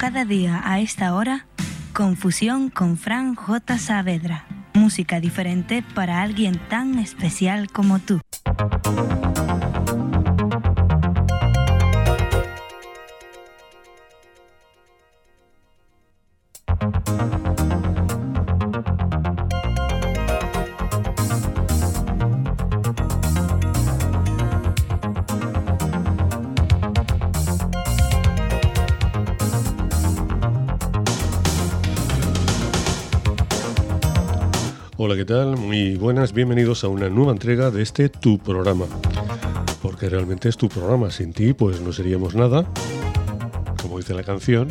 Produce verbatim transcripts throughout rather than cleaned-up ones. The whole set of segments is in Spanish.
cada día a esta hora, Confusión con Fran J. Saavedra. Música diferente para alguien tan especial como tú. Hola, ¿qué tal? Muy buenas, bienvenidos a una nueva entrega de este Tu Programa. Porque realmente es tu programa, sin ti pues no seríamos nada, como dice la canción.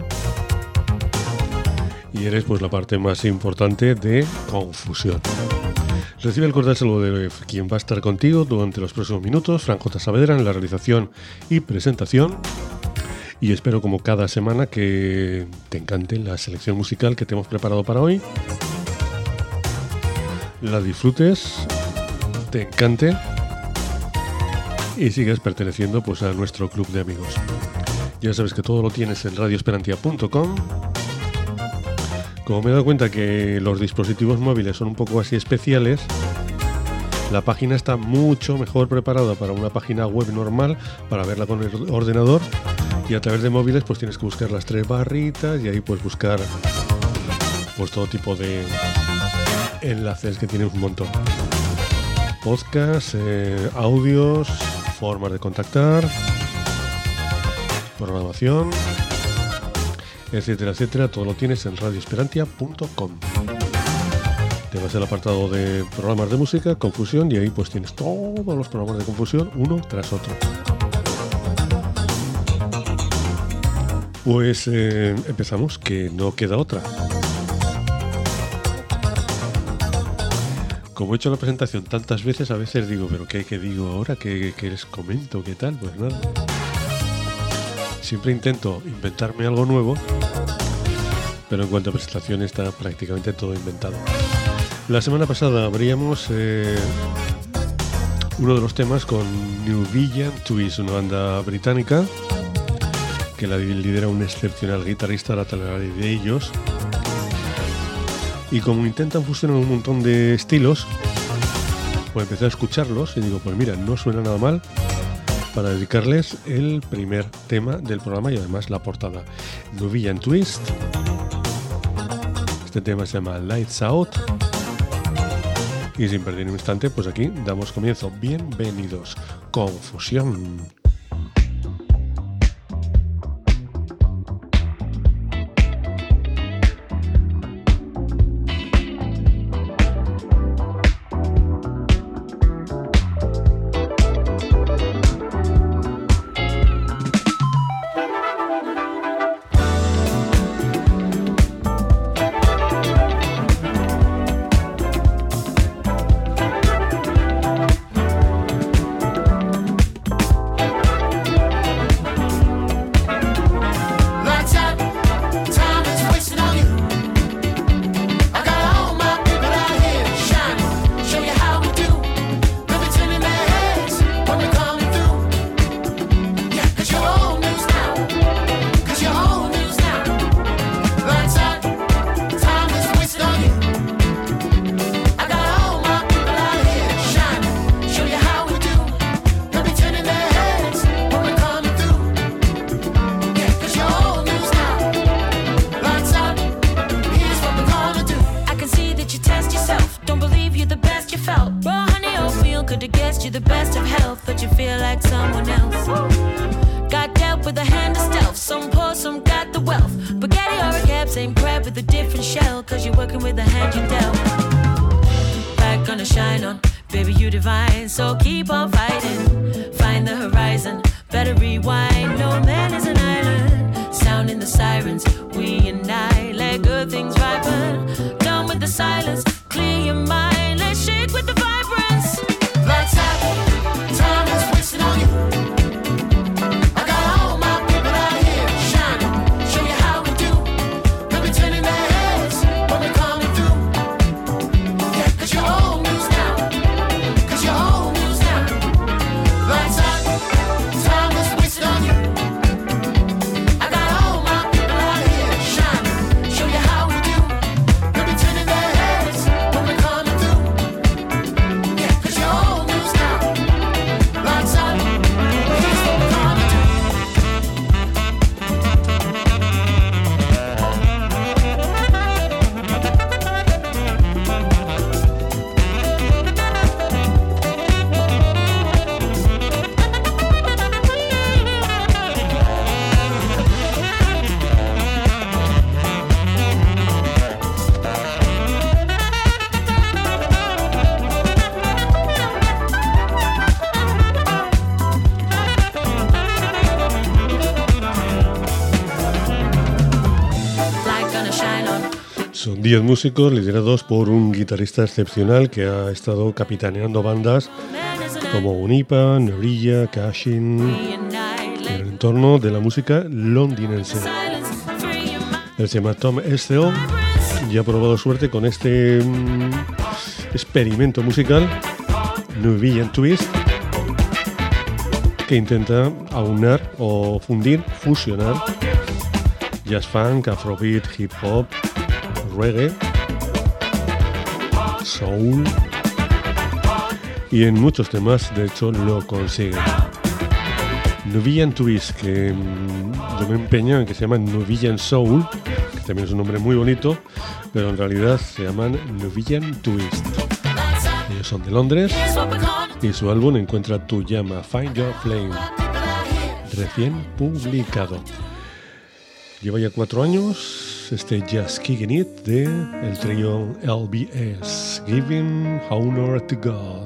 Y eres pues la parte más importante de Confusión. Recibe el cordial saludo de quien va a estar contigo durante los próximos minutos, Fran J. Saavedra, en la realización y presentación. Y espero, como cada semana, que te encante la selección musical que te hemos preparado para hoy. La disfrutes, te encante y sigas perteneciendo pues a nuestro club de amigos. Ya sabes que todo lo tienes en radio esperantia punto com. Como me he dado cuenta que los dispositivos móviles son un poco así especiales, la página está mucho mejor preparada para una página web normal, para verla con el ordenador, y a través de móviles pues tienes que buscar las tres barritas y ahí pues buscar pues todo tipo de enlaces que tienen un montón. Podcasts, eh, audios, formas de contactar, programación, etcétera, etcétera. Todo lo tienes en radio esperantia punto com. Te vas al apartado de programas de música, Confusión, y ahí pues tienes todos los programas de Confusión uno tras otro. Pues eh, empezamos, que no queda otra. Como he hecho la presentación tantas veces, a veces digo, ¿pero qué, qué digo ahora? ¿Qué, qué les comento? ¿Qué tal? Pues nada. Siempre intento inventarme algo nuevo, pero en cuanto a presentación está prácticamente todo inventado. La semana pasada abríamos eh, uno de los temas con New Villain Twist, una banda británica que la lidera un excepcional guitarrista, la tal de ellos. Y como intentan fusionar un montón de estilos, pues empecé a escucharlos y digo, pues mira, no suena nada mal para dedicarles el primer tema del programa y además la portada. New Villain Twist. Este tema se llama Lights Out. Y sin perder un instante, pues aquí damos comienzo. Bienvenidos. Confusión. diez músicos liderados por un guitarrista excepcional que ha estado capitaneando bandas como Unipa, Norilla, Cashin, en el entorno de la música londinense. Él se llama Tom Estelle y ha probado suerte con este um, experimento musical, Nubian Twist, que intenta aunar o fundir, fusionar jazz funk, afrobeat, hip hop, reggae, soul, y en muchos temas de hecho lo consigue. Nubian Twist, que mmm, yo me empeño en que se llaman Nubian Soul, que también es un nombre muy bonito, pero en realidad se llaman Nubian Twist. Ellos son de Londres y su álbum Encuentra tu llama, Find Your Flame, recién publicado. Lleva ya cuatro años este Just Kicking It de el trío L B S, Giving Honor to God.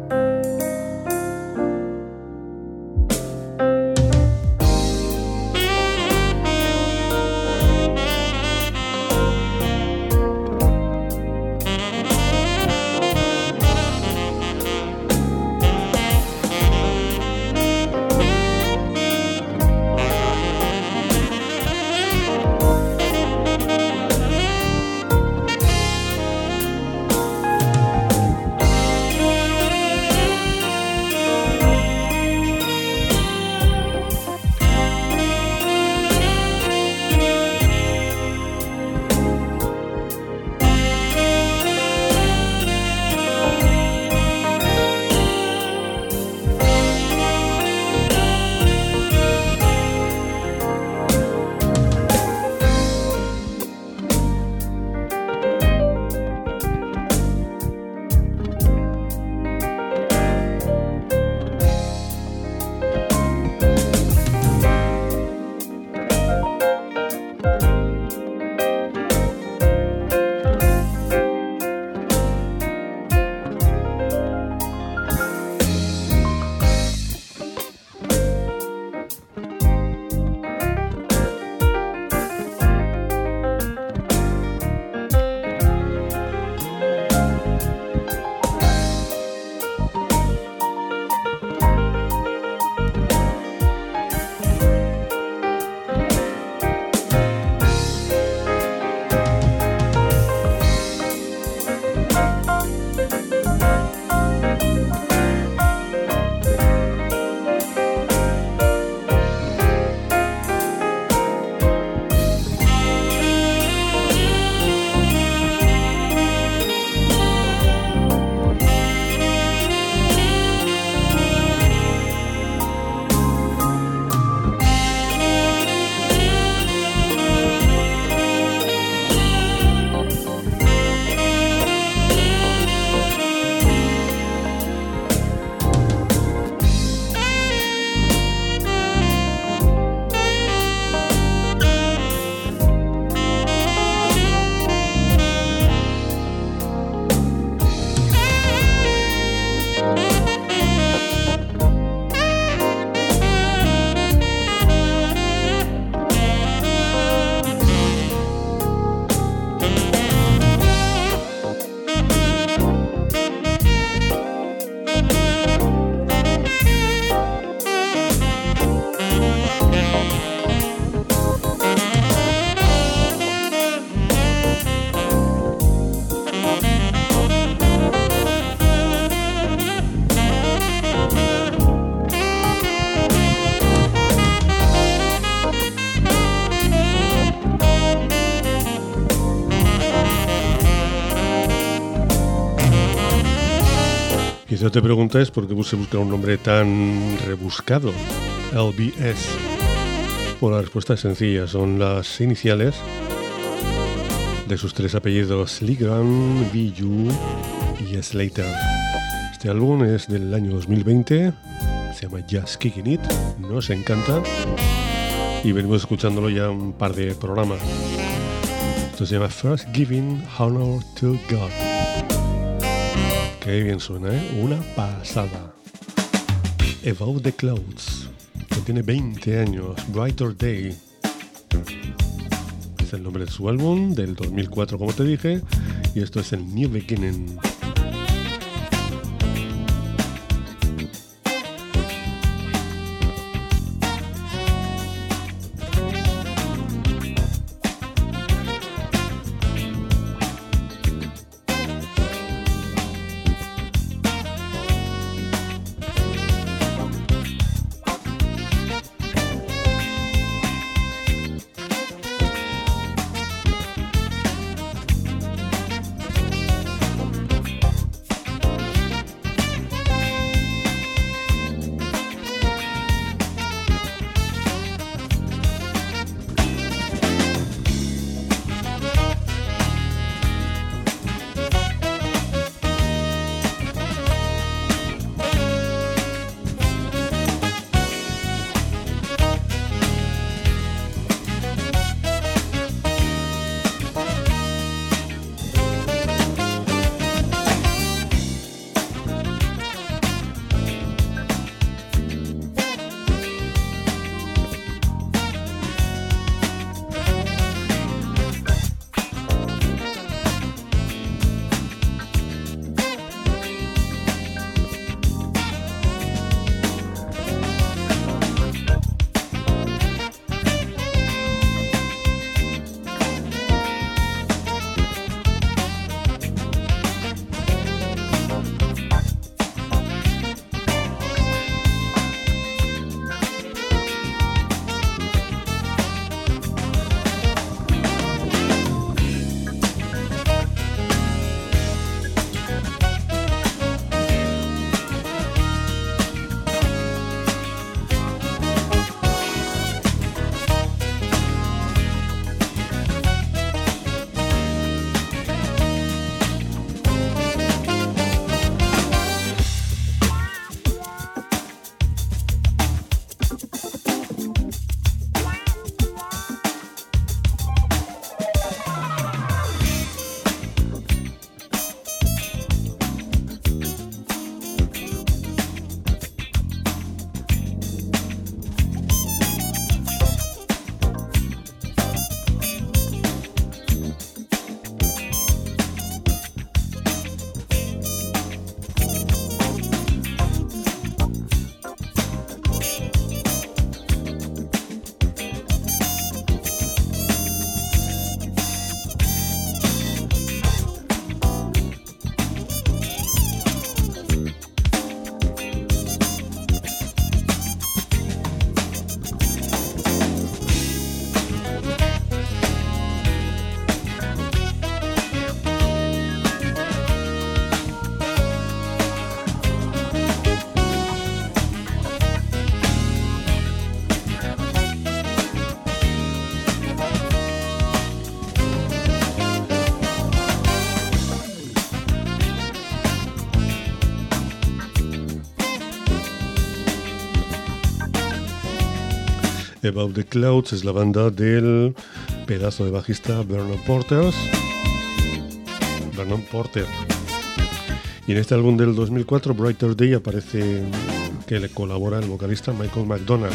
Quizá te preguntáis por qué se busca un nombre tan rebuscado, L B S. Pues la respuesta es sencilla, son las iniciales de sus tres apellidos, Legrand, Viju y Slater. Este álbum es del año dos mil veinte, se llama Just Kicking It, nos encanta y venimos escuchándolo ya un par de programas. Esto se llama First Giving Honor to God. Qué bien suena, ¿eh? Una pasada. Above the Clouds, que tiene veinte años, Brighter Day. es el nombre de su álbum, del dos mil cuatro como te dije, y esto es el New Beginning. Above the Clouds es la banda del pedazo de bajista Vernon Porter. Vernon Porter. Y en este álbum del dos mil cuatro, Brighter Day, aparece que le colabora el vocalista Michael McDonald.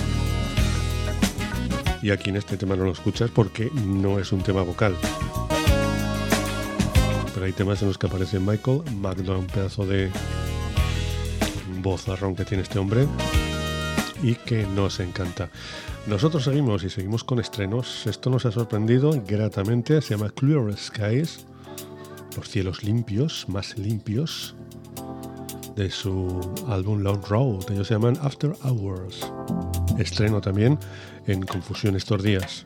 Y aquí en este tema no lo escuchas porque no es un tema vocal. Pero hay temas en los que aparece Michael McDonald, un pedazo de vozarrón que tiene este hombre y que nos encanta. Nosotros seguimos y seguimos con estrenos. Esto nos ha sorprendido gratamente. Se llama Clear Skies, los cielos limpios, más limpios, de su álbum Long Road. Ellos se llaman After Hours. Estreno también en Confusión estos días.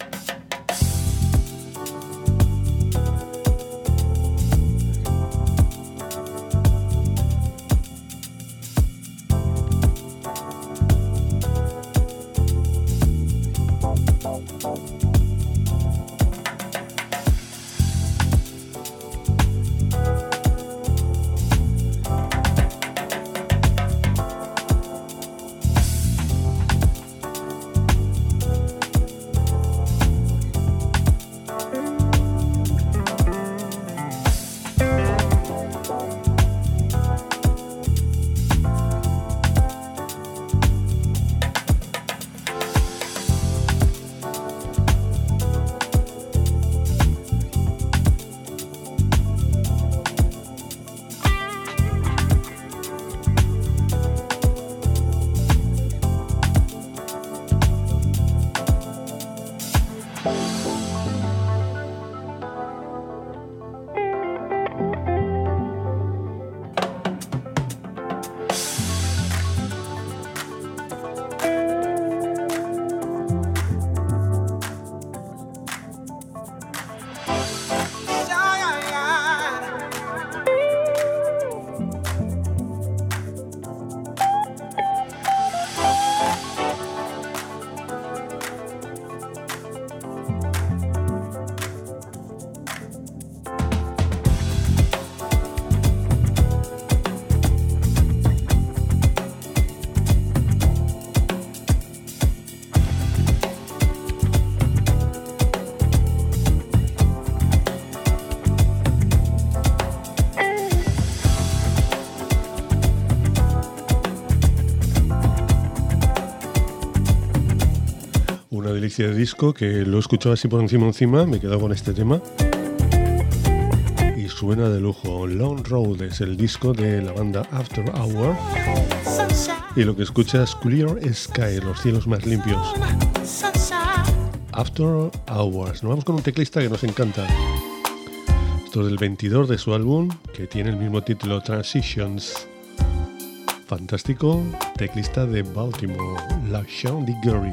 delicia de disco que lo he escuchado así por encima encima, me he quedado con este tema y suena de lujo. Long Road es el disco de la banda After Hour y lo que escuchas es Clear Sky, los cielos más limpios. After Hours. Nos vamos con un teclista que nos encanta. Esto es del veintidós de su álbum que tiene el mismo título, Transitions. Fantástico teclista de Baltimore, LaShawn DeGarry.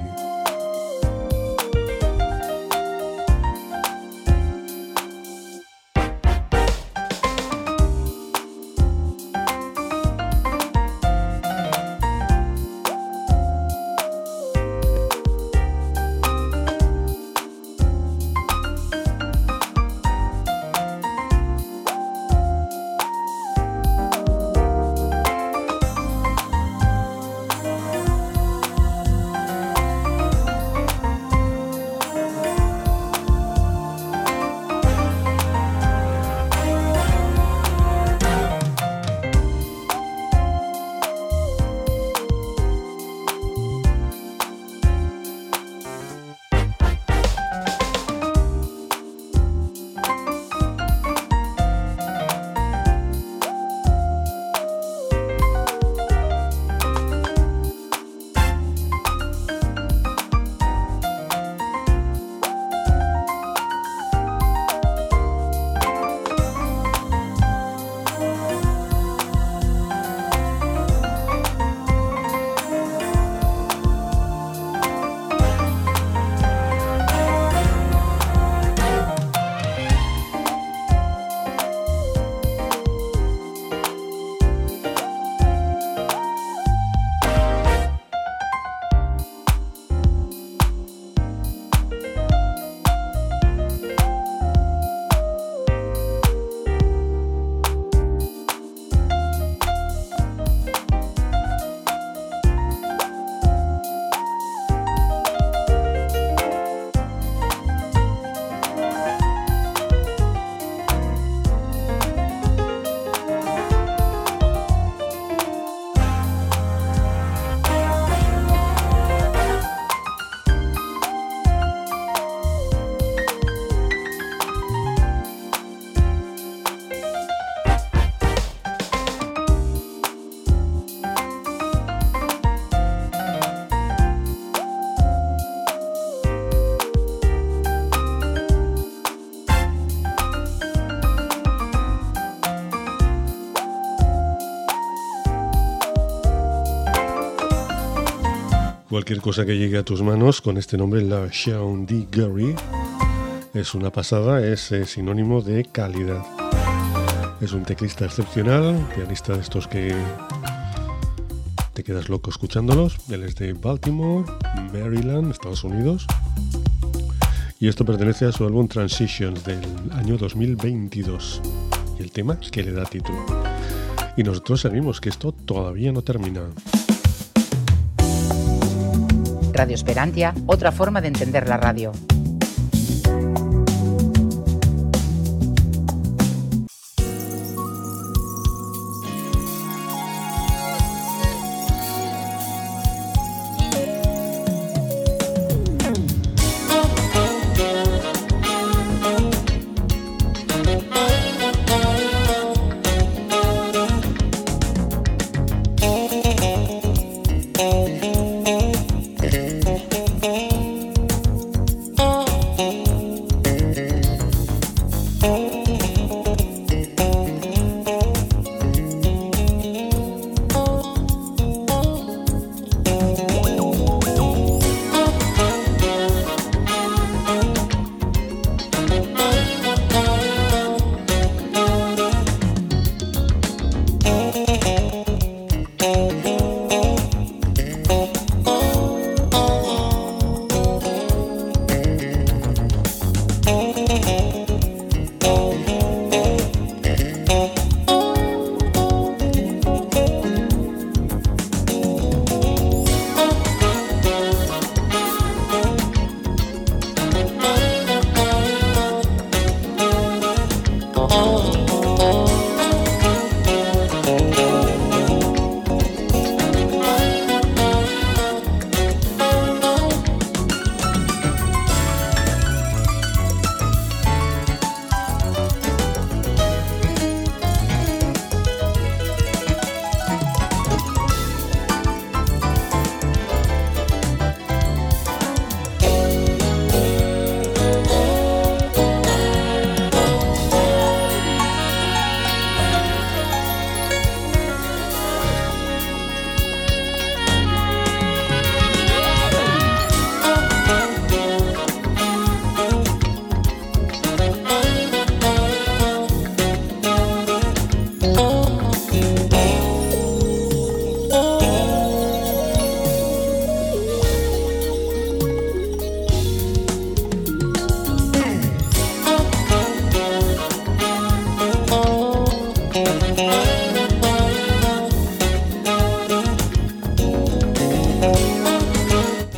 Cualquier cosa que llegue a tus manos con este nombre, LaShawn DeGarry, es una pasada, es eh, sinónimo de calidad. Es un teclista excepcional, pianista de estos que te quedas loco escuchándolos. Él es de Baltimore, Maryland, Estados Unidos. Y esto pertenece a su álbum Transitions del año dos mil veintidós. Y el tema que le da título. Y nosotros sabemos que esto todavía no termina. Radio Esperantia, otra forma de entender la radio. Oh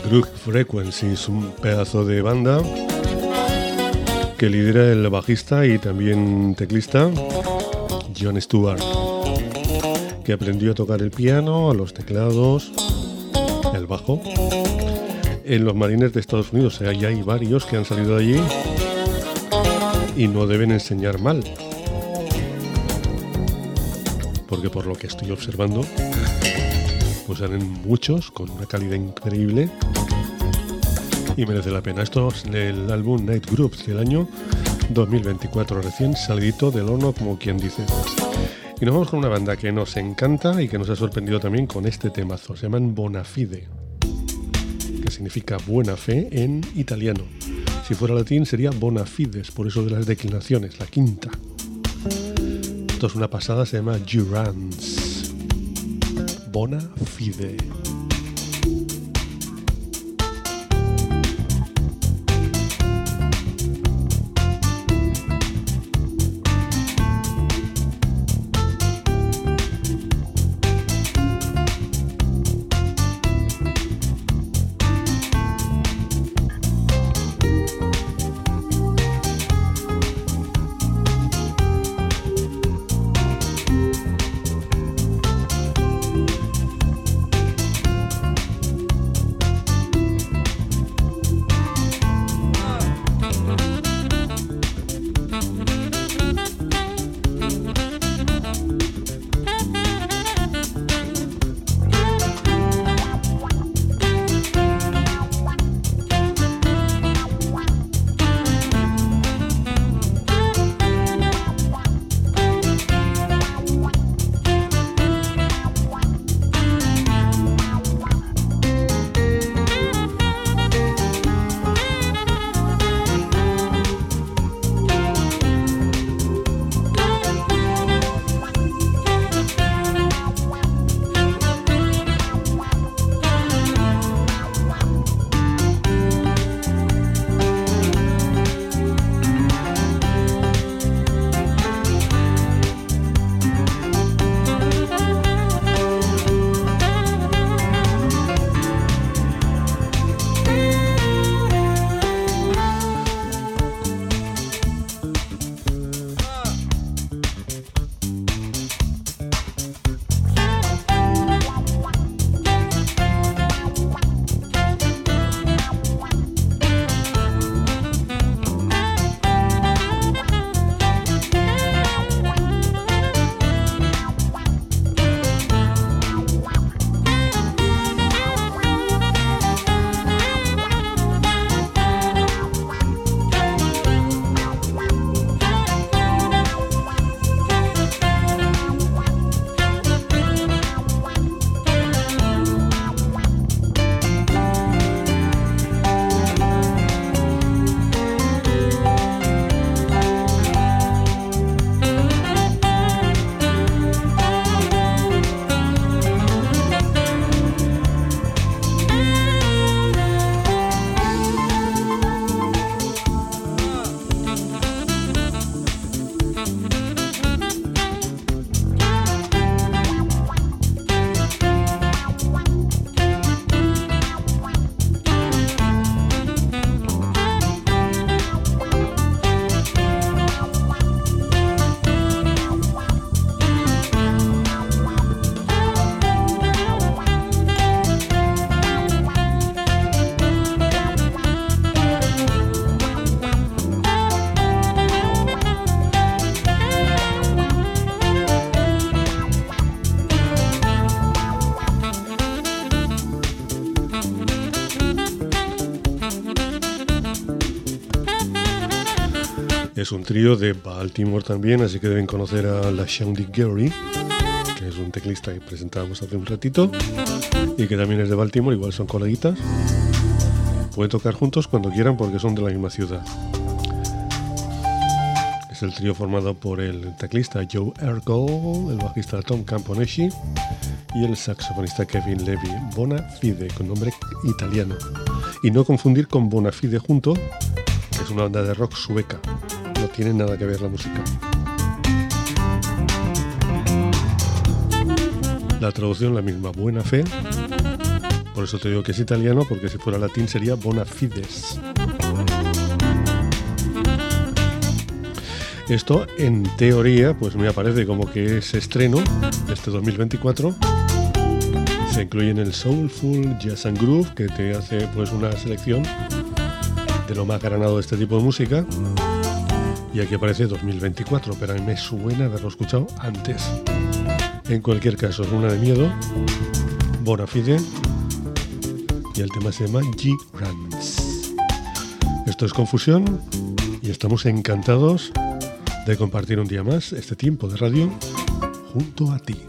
Groove Frequencies, un pedazo de banda que lidera el bajista y también teclista Jon Stewart, que aprendió a tocar el piano, los teclados, el bajo en los Marines de Estados Unidos. O sea, ya hay varios que han salido de allí y no deben enseñar mal, porque por lo que estoy observando pues salen muchos con una calidad increíble y merece la pena. Esto es el álbum Night Groups del año dos mil veinticuatro, recién salidito del horno, como quien dice. Y nos vamos con una banda que nos encanta y que nos ha sorprendido también con este temazo. Se llaman Bonafide, que significa buena fe en italiano. Si fuera latín sería Bonafides, por eso de las declinaciones, la quinta. Esto es una pasada, se llama Durance. Bonafide. Es un trío de Baltimore también, así que deben conocer a la Shawnee Gary, que es un teclista que presentábamos hace un ratito y que también es de Baltimore, igual son coleguitas. Pueden tocar juntos cuando quieran porque son de la misma ciudad. Es el trío formado por el teclista Joe Ercole, el bajista Tom Camponeschi y el saxofonista Kevin Levy. Bonafide, con nombre italiano. Y no confundir con Bonafide junto, que es una banda de rock sueca. No tiene nada que ver la música. La traducción la misma, buena fe, Por eso te digo que es italiano, porque si fuera latín sería Bonafides. Esto, en teoría, pues me aparece como que es estreno de este dos mil veinticuatro. Se incluye en el Soulful Jazz and Groove, que te hace pues una selección de lo más granado de este tipo de música. Y aquí aparece dos mil veinticuatro, pero a mí me suena haberlo escuchado antes. En cualquier caso, es una de miedo, Bonafide, y el tema se llama G-Runs. Esto es Confusión y estamos encantados de compartir un día más este tiempo de radio junto a ti.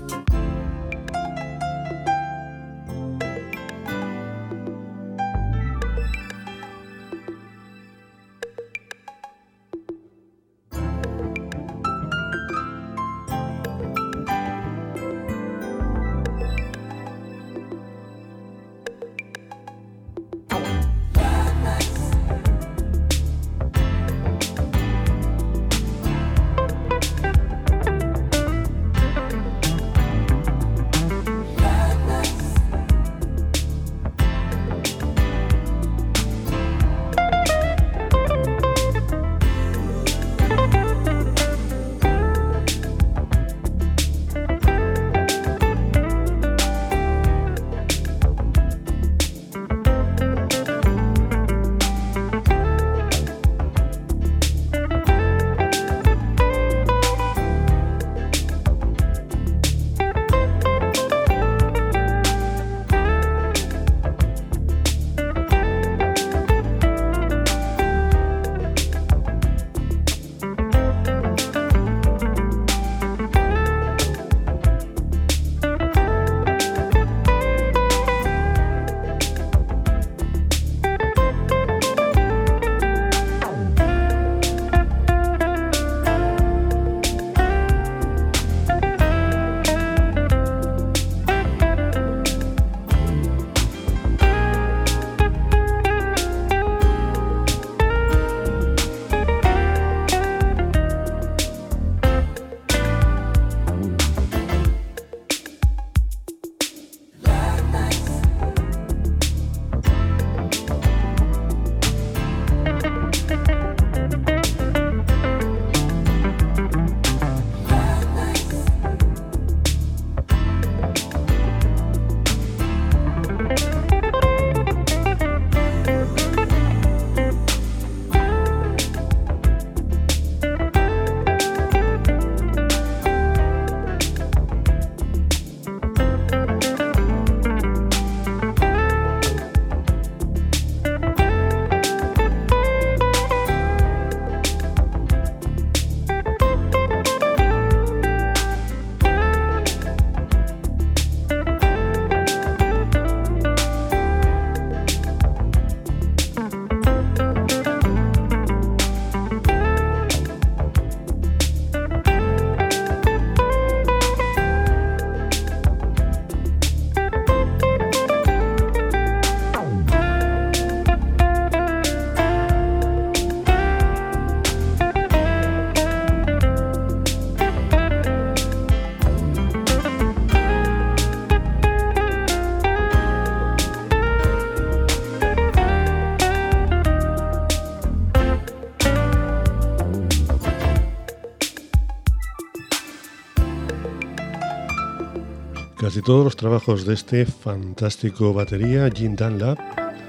Casi todos los trabajos de este fantástico batería, Jim Dunlap,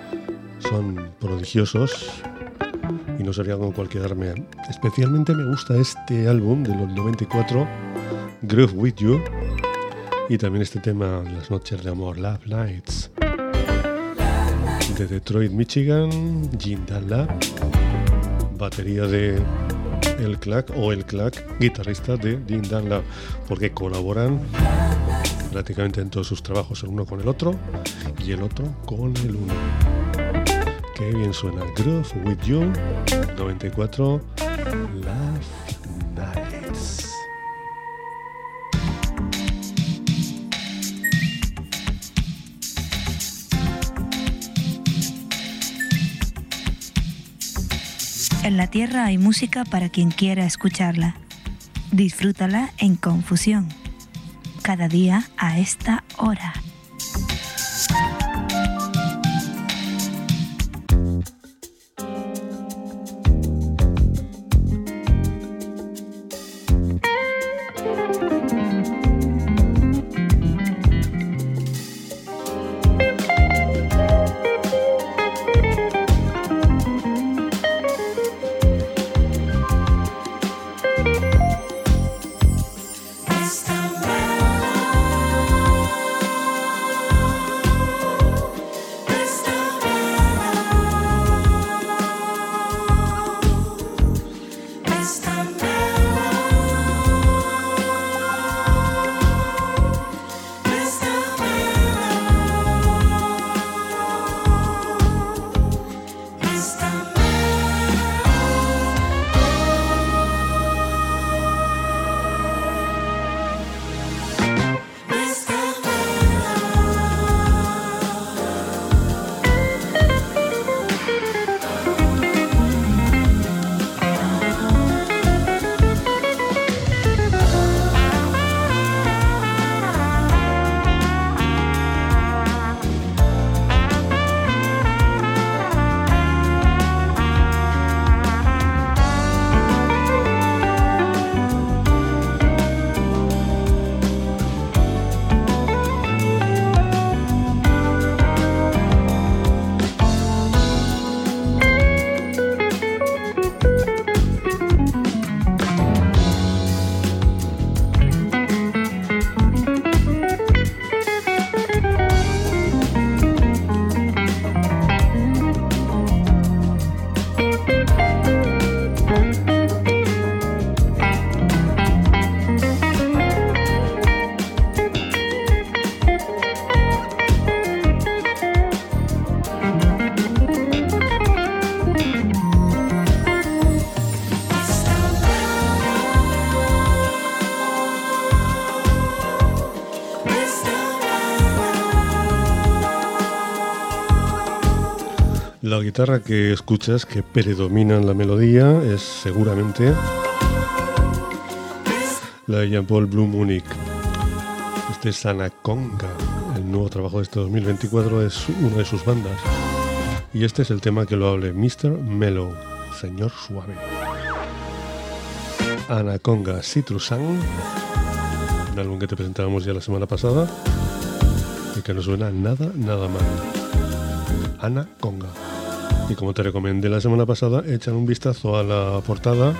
son prodigiosos y no sería con cual quedarme. Especialmente me gusta este álbum de los noventa y cuatro, Groove With You, y también este tema, Las Noches de Amor, Love Nights, de Detroit, Michigan, Jim Dunlap, batería de El Clack o El Clack, guitarrista de Jim Dunlap, porque colaboran prácticamente en todos sus trabajos, el uno con el otro y el otro con el uno. Qué bien suena. Groove With You, noventa y cuatro, Love Nights. En la Tierra hay música para quien quiera escucharla. Disfrútala en Confusión. Cada día a esta hora. La guitarra que escuchas que predomina en la melodía es seguramente la de Jean-Paul Blum-Munich. Este es Anaconga, el nuevo trabajo de este dos mil veinticuatro, es una de sus bandas. Y este es el tema que lo hable, mister Mellow, Señor Suave. Anaconga Citrusan, un álbum que te presentábamos ya la semana pasada y que no suena nada, nada mal. Anaconga. Y como te recomendé la semana pasada, echan un vistazo a la portada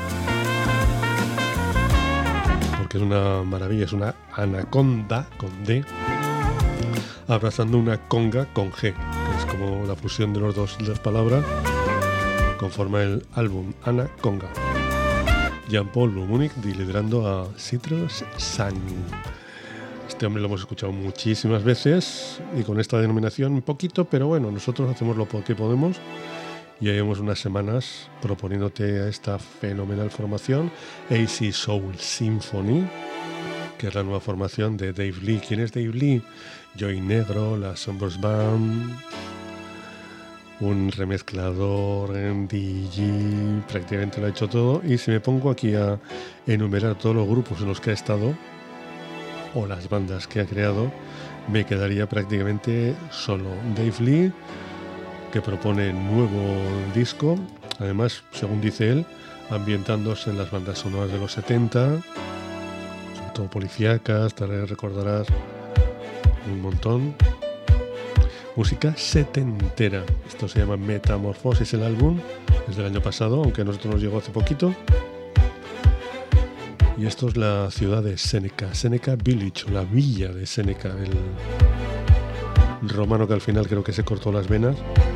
porque es una maravilla, es una anaconda con D abrazando una conga con G, que es como la fusión de los dos, las palabras conforma el álbum Anaconga. Jean-Paul Blum-Munich liderando a Citrus Sun. Este hombre lo hemos escuchado muchísimas veces y con esta denominación un poquito, pero bueno, nosotros hacemos lo que podemos y llevamos unas semanas proponiéndote a esta fenomenal formación A C Soul Symphony, que es la nueva formación de Dave Lee. ¿Quién es Dave Lee? Joey Negro, la Sunburst Band, un remezclador en D J, prácticamente lo ha hecho todo. Y si me pongo aquí a enumerar todos los grupos en los que ha estado o las bandas que ha creado, me quedaría prácticamente solo. Dave Lee, que propone nuevo disco, además, según dice él, ambientándose en las bandas sonoras de los setenta, sobre todo policíacas, te recordarás un montón. Música setentera. Esto se llama Metamorfosis, el álbum, es del año pasado, aunque a nosotros nos llegó hace poquito. Y esto es la ciudad de Seneca, Seneca Village, o la villa de Seneca, el romano que al final creo que se cortó las venas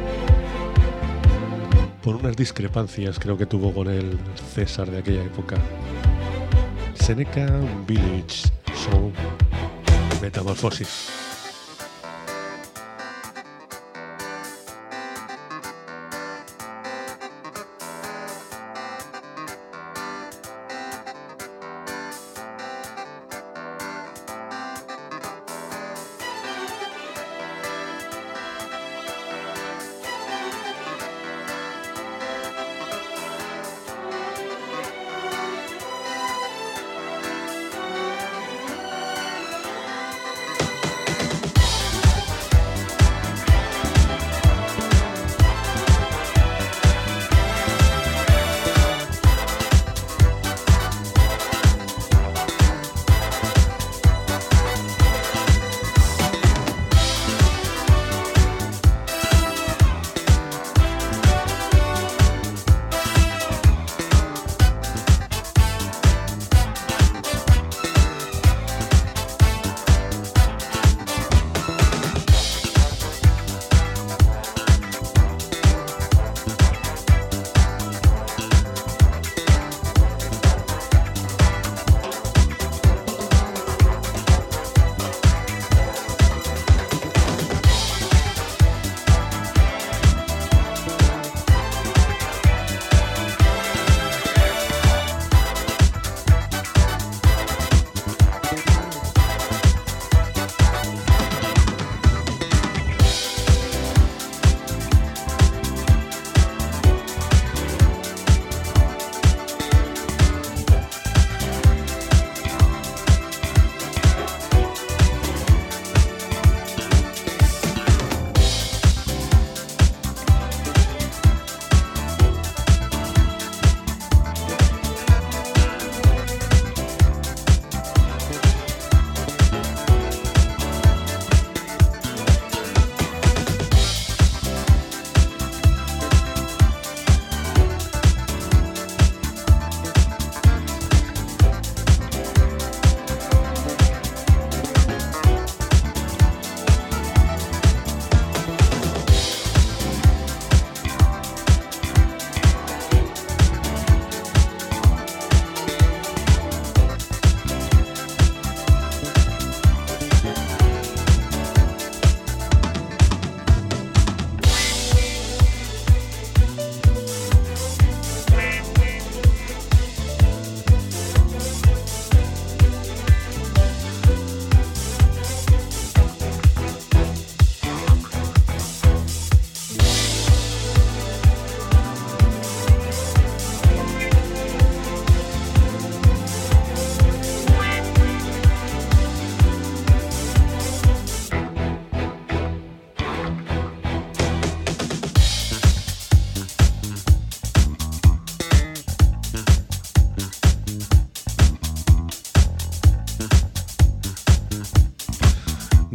por unas discrepancias creo que tuvo con el César de aquella época. Seneca Village, son Metamorfosis.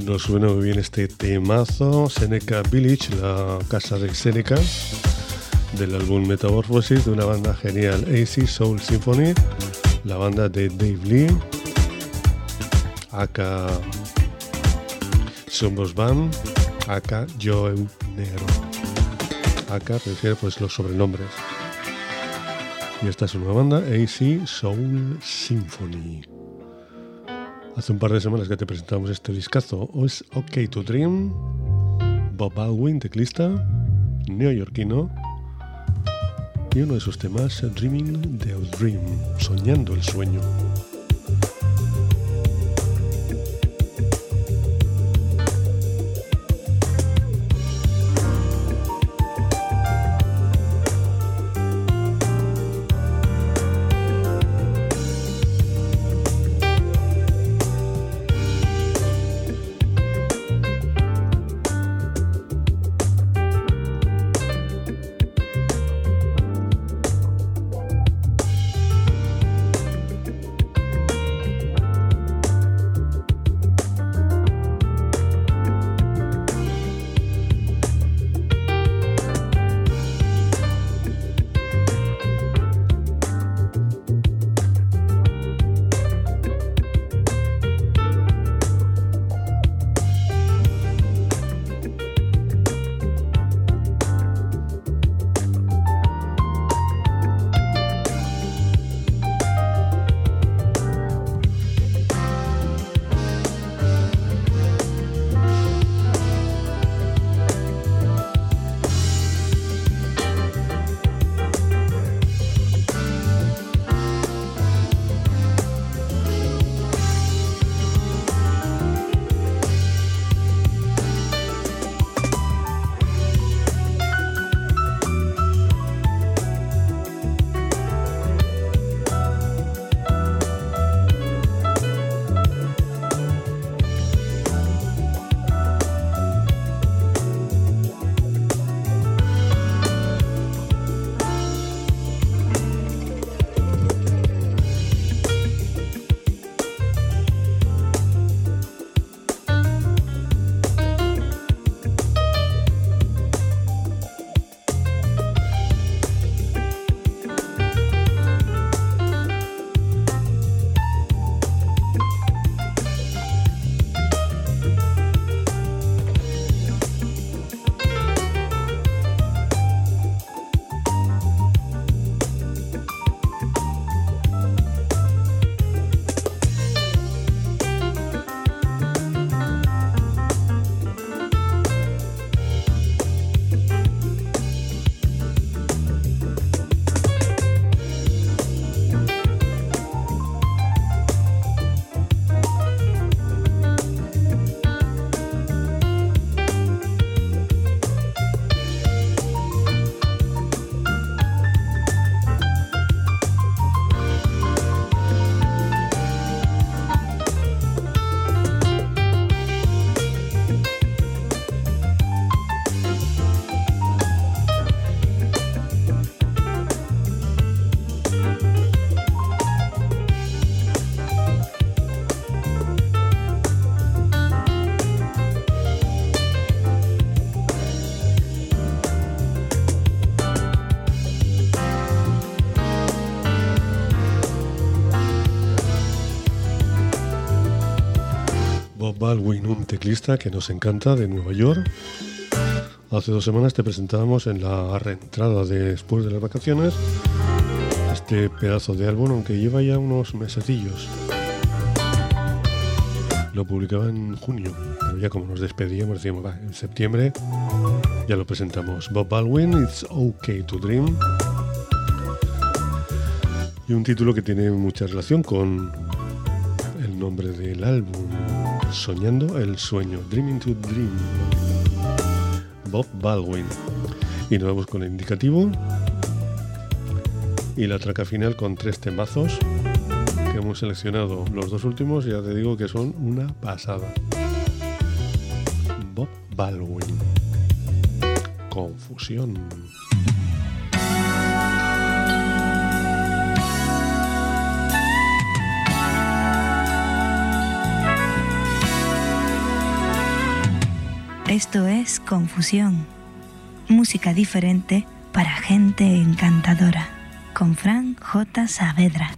Nos suena muy bien este temazo, Seneca Village, la casa de Seneca, del álbum Metamorphosis, de una banda genial, A C Soul Symphony, la banda de Dave Lee, aka Somos Band, aka Joe Negro, aka refiere pues los sobrenombres. Y esta es una banda, A C Soul Symphony. Hace un par de semanas que te presentamos este discazo, es OK to Dream, Bob Baldwin, teclista, neoyorquino, y uno de sus temas, Dreaming the Dream, soñando el sueño. Baldwin, un teclista que nos encanta, de Nueva York. Hace dos semanas te presentábamos en la reentrada de después de las vacaciones este pedazo de álbum, aunque lleva ya unos mesecillos. Lo publicaba en junio, pero ya como nos despedíamos decíamos, va, en septiembre ya lo presentamos. Bob Baldwin, It's OK to Dream. Y un título que tiene mucha relación con el nombre del álbum, Soñando el sueño, Dreaming to Dream, Bob Baldwin. Y nos vamos con el indicativo y la traca final con tres temazos que hemos seleccionado. Los dos últimos ya te digo que son una pasada. Bob Baldwin, Confusión. Esto es Confusión, música diferente para gente encantadora, con Fran J. Saavedra.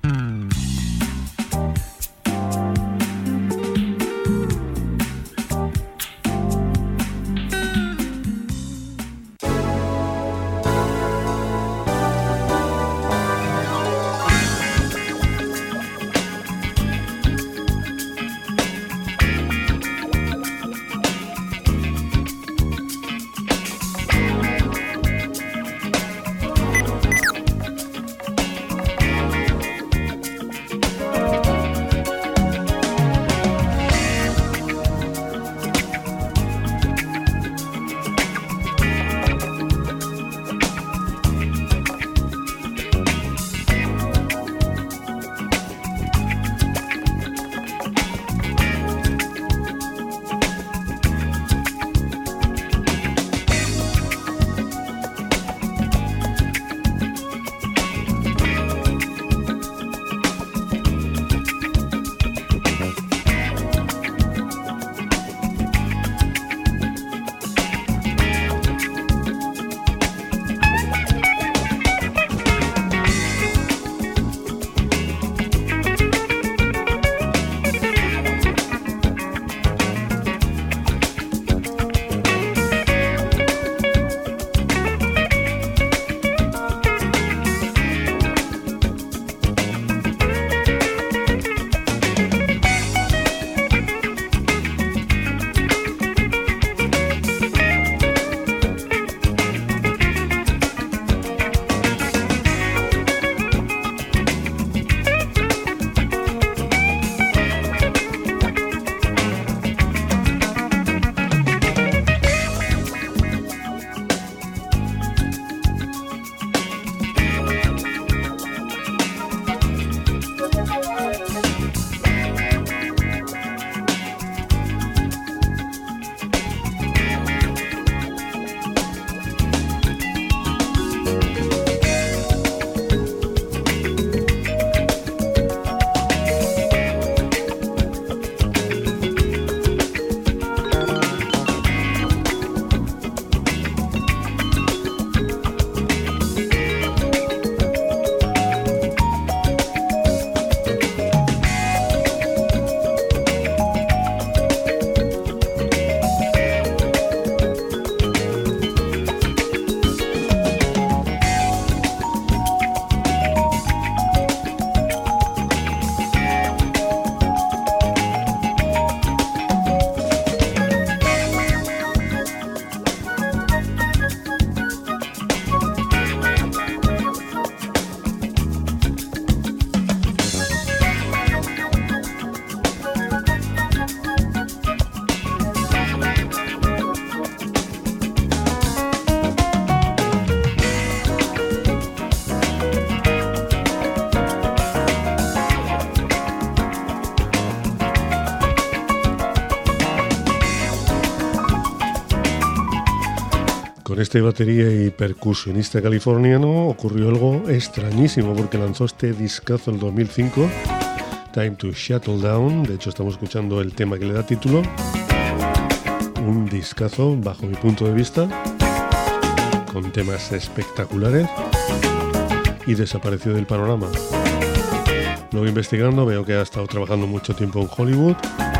Con este batería y percusionista californiano ocurrió algo extrañísimo porque lanzó este discazo el dos mil cinco, Time to Shuttle Down. De hecho estamos escuchando el tema que le da título. Un discazo bajo mi punto de vista, con temas espectaculares, y desapareció del panorama. Luego investigando veo que ha estado trabajando mucho tiempo en Hollywood,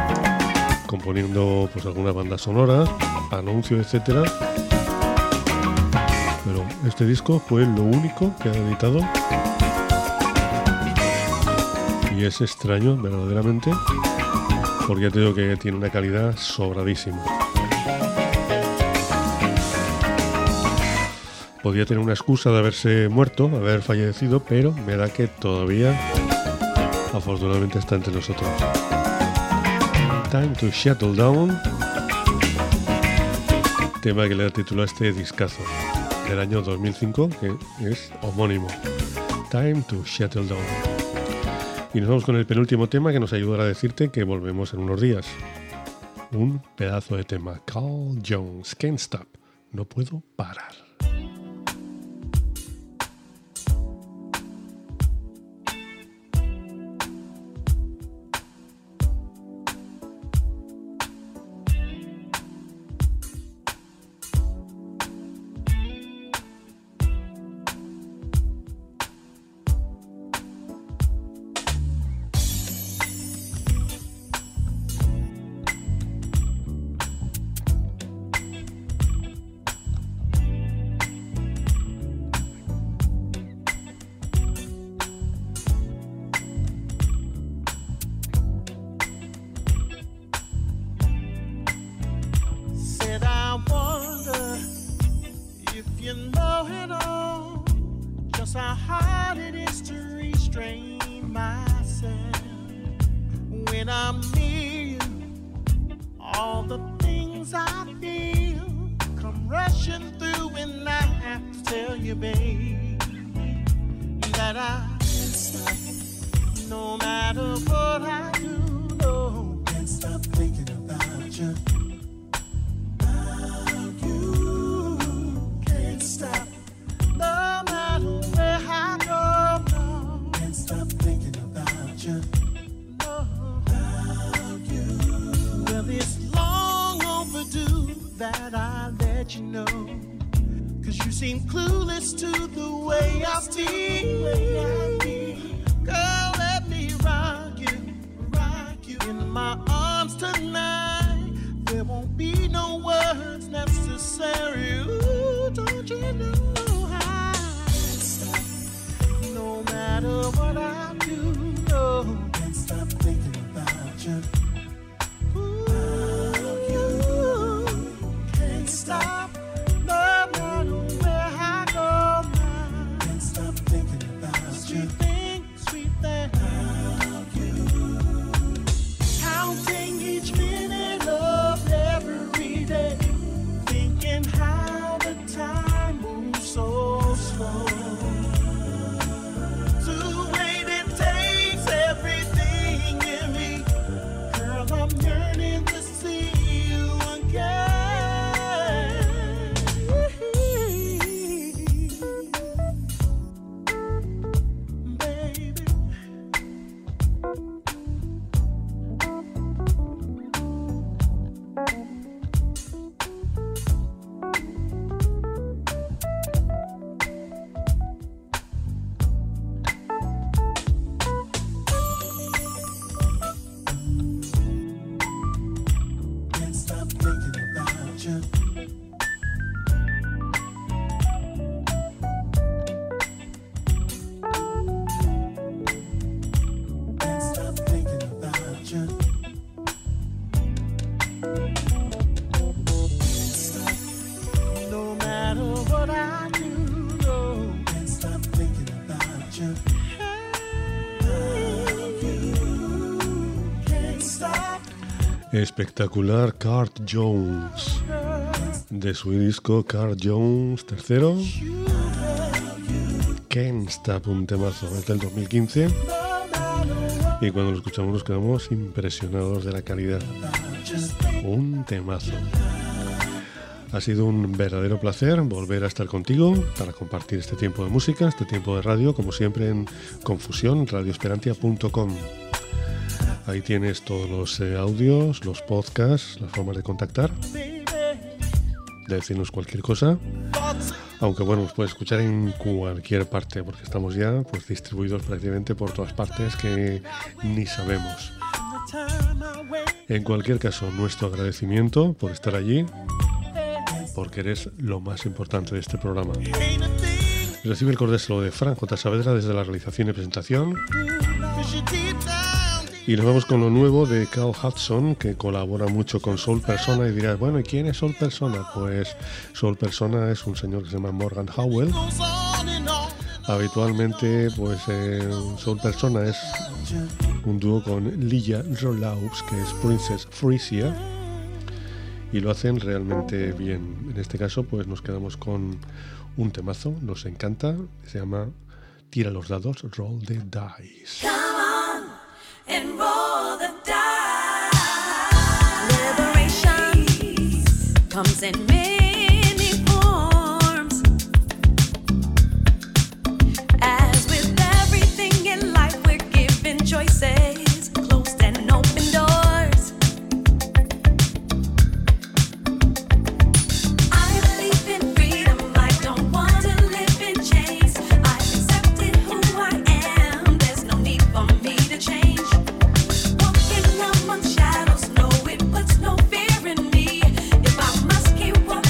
componiendo pues algunas bandas sonoras, anuncios, etcétera. Pero este disco fue lo único que ha editado y es extraño verdaderamente, porque ya te digo que tiene una calidad sobradísima. Podría tener una excusa de haberse muerto, haber fallecido, pero me da que todavía afortunadamente está entre nosotros. Time to Shuttle Down, tema que le da título a este discazo del año dos mil cinco, que es homónimo, Time to Shuttle Down. Y nos vamos con el penúltimo tema que nos ayudará a decirte que volvemos en unos días. Un pedazo de tema, Carl Jones, Can't Stop, no puedo parar. you know it all, just how hard it is to restrain myself when I'm near you. All the things I feel come rushing through, and I have to tell you, babe, that I can't stop. No matter what I do, no, can't stop thinking about you. About you, can't stop. No matter where I go, no, can't stop thinking about you. No, about you. Well, it's long overdue that I let you know, 'cause you seem clueless to the way I feel. Girl, let me rock you, rock you in my arms tonight. There won't be no words necessary. Ooh, don't you know how? No matter what I do, no, can't stop thinking about you. Ooh, you can't stop. No matter where I go, now, can't stop thinking about you. Sweet thing, sweet thing about you. Counting each minute of every day, thinking how the time moves so slow. To wait, it takes everything in me. Girl, I'm yearning to see you again. Baby. Can't stop thinking about you. Can't stop thinking about you. Can't stop. No matter what I do, no, can't stop thinking about you. About you. Can't stop. Espectacular Carl Jones, de su disco Carl Jones tercero, Can't Stop, un temazo, es del dos mil quince, y cuando lo escuchamos nos quedamos impresionados de la calidad. Un temazo. Ha sido un verdadero placer volver a estar contigo para compartir este tiempo de música, este tiempo de radio, como siempre en Confusión, radio esperantia punto com. Ahí tienes todos los eh, audios, los podcasts, las formas de contactar, de decirnos cualquier cosa. Aunque bueno, nos puedes escuchar en cualquier parte, porque estamos ya pues distribuidos prácticamente por todas partes que ni sabemos. En cualquier caso, nuestro agradecimiento por estar allí, porque eres lo más importante de este programa. Recibe el cordial saludo de Fran J. Saavedra desde la realización y presentación. Y nos vamos con lo nuevo de Carl Hudson, que colabora mucho con Soul Persona. Y dirás, bueno, ¿y quién es Soul Persona? Pues Soul Persona es un señor que se llama Morgan Howell. Habitualmente, pues eh, Soul Persona es un dúo con Lija Rolaus, que es Princess Frisia, y lo hacen realmente bien. En este caso, pues nos quedamos con un temazo, nos encanta, se llama Tira los dados, Roll the Dice. And roll the dice. Liberation comes in many forms. As with everything in life, we're given choices, closed and open doors. I believe in freedom. I don't want to live in chains. I've accepted who I am. There's no need for me to change. Walking among shadows, no, it puts no fear in me. If I must keep walking.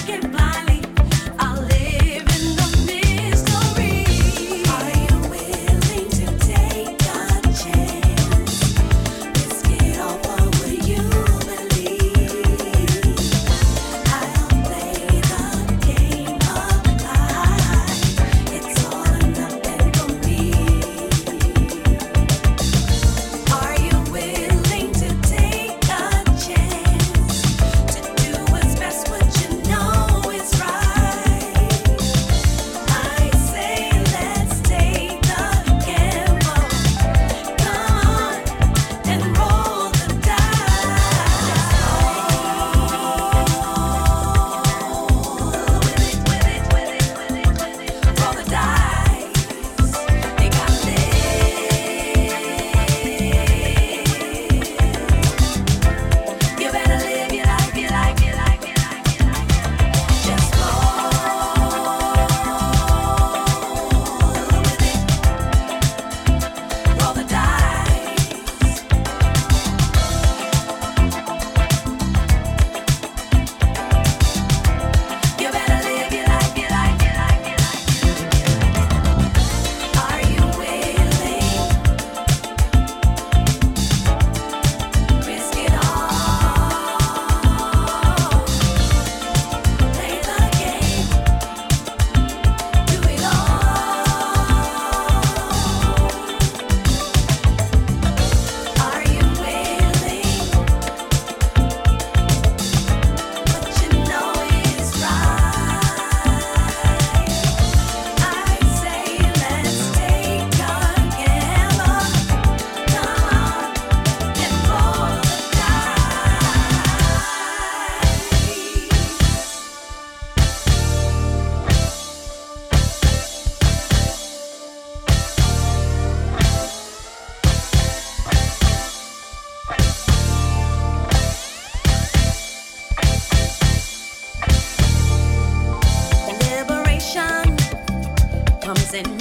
and